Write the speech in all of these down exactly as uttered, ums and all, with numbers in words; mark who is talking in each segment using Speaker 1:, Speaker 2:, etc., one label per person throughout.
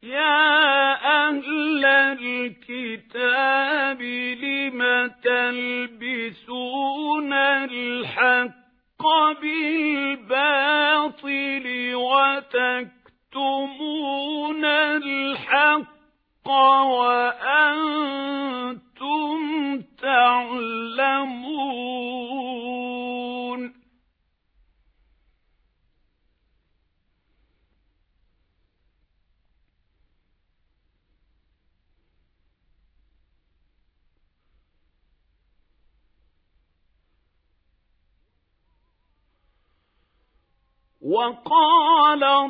Speaker 1: يا أهل الكتاب لم تلبسون الحق بالباطل وتكتمون الحق وأنتم تعلمون وقال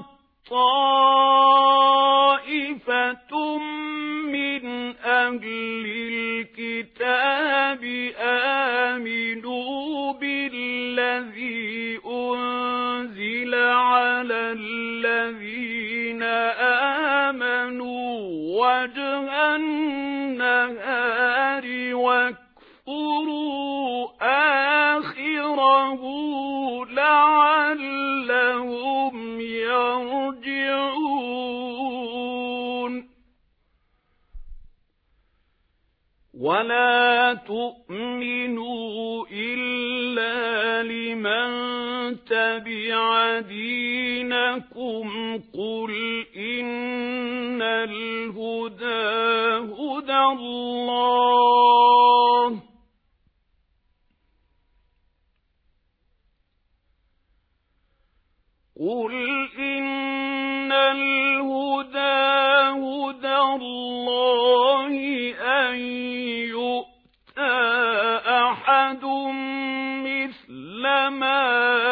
Speaker 1: طائفة من أهل الكتاب آمنوا بالذي أنزل على الذين آمنوا وجه النهار واكفروا آخره لعلهم يرجعون ولا تؤمنوا إلا لمن تبع دينكم قل إن الهدى هدى الله قل إن الهدى هدى الله أن يؤتى أحد مثل ما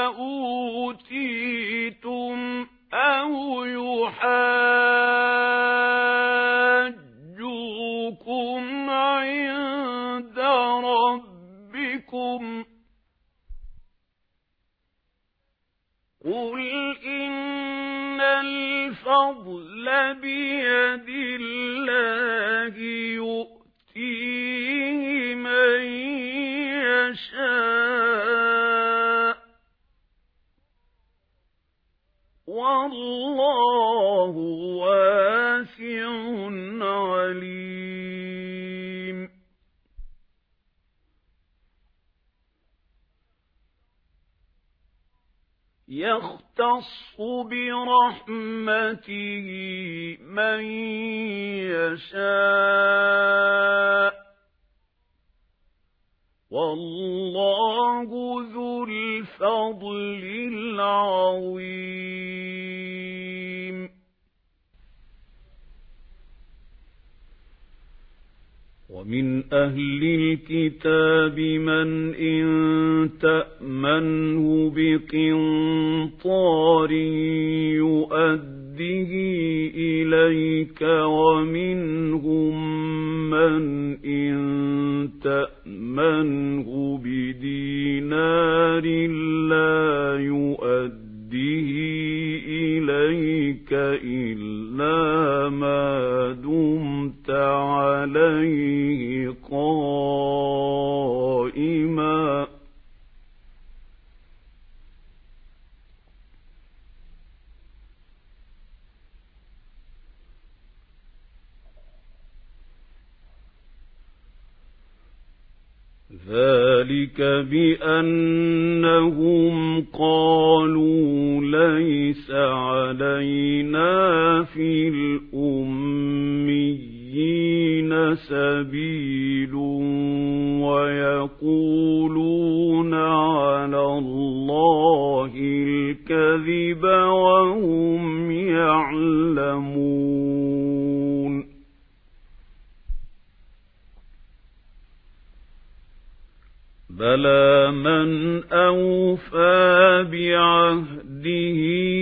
Speaker 1: أوتيتم أو يحاجوكم عند ربكم قل إن الفضل بيد الله يؤتيه من يشاء والله واسع عليم يختص برحمته من يشاء والله ذو الفضل العظيم ومن أهل الكتاب من إن تأمنه بقنطار يؤده إليك ومنهم من إن تأمنه بدينار لا يؤده إليك إلا ما دمت عليه قائما ذلك بأنهم قالوا ليس علينا في الأميين سبيل ويقولون على الله الكذب وهم يعلمون بلى من أوفى بعهده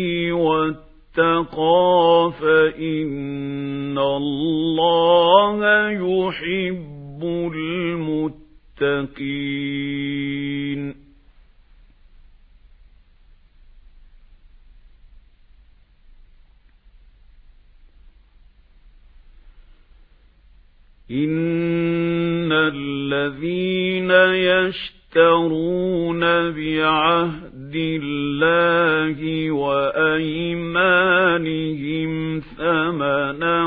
Speaker 1: واتقى فإن الله يحب المتقين إن الذين يشترون بعهد الله وأيمانهم بأيمانهم ثمنا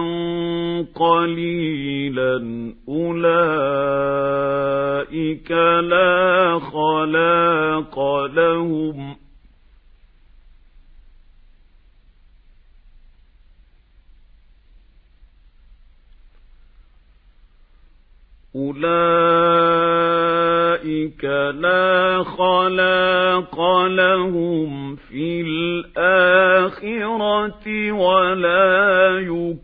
Speaker 1: قليلا أولئك لا خلاق لهم أولئك لا خلاق لهم في الآخرة ولا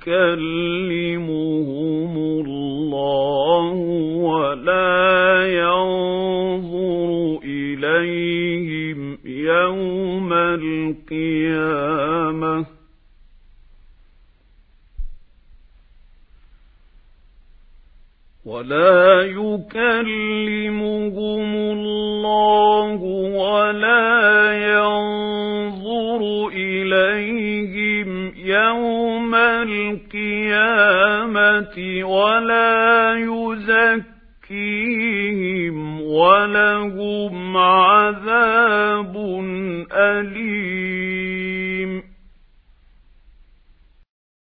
Speaker 1: يكلمهم الله ولا ينظر إليهم يوم القيامة ولا يكلمهم الله ولا ينظر إليهم يوم القيامة ولا يزكيهم ولهم عذاب أليم.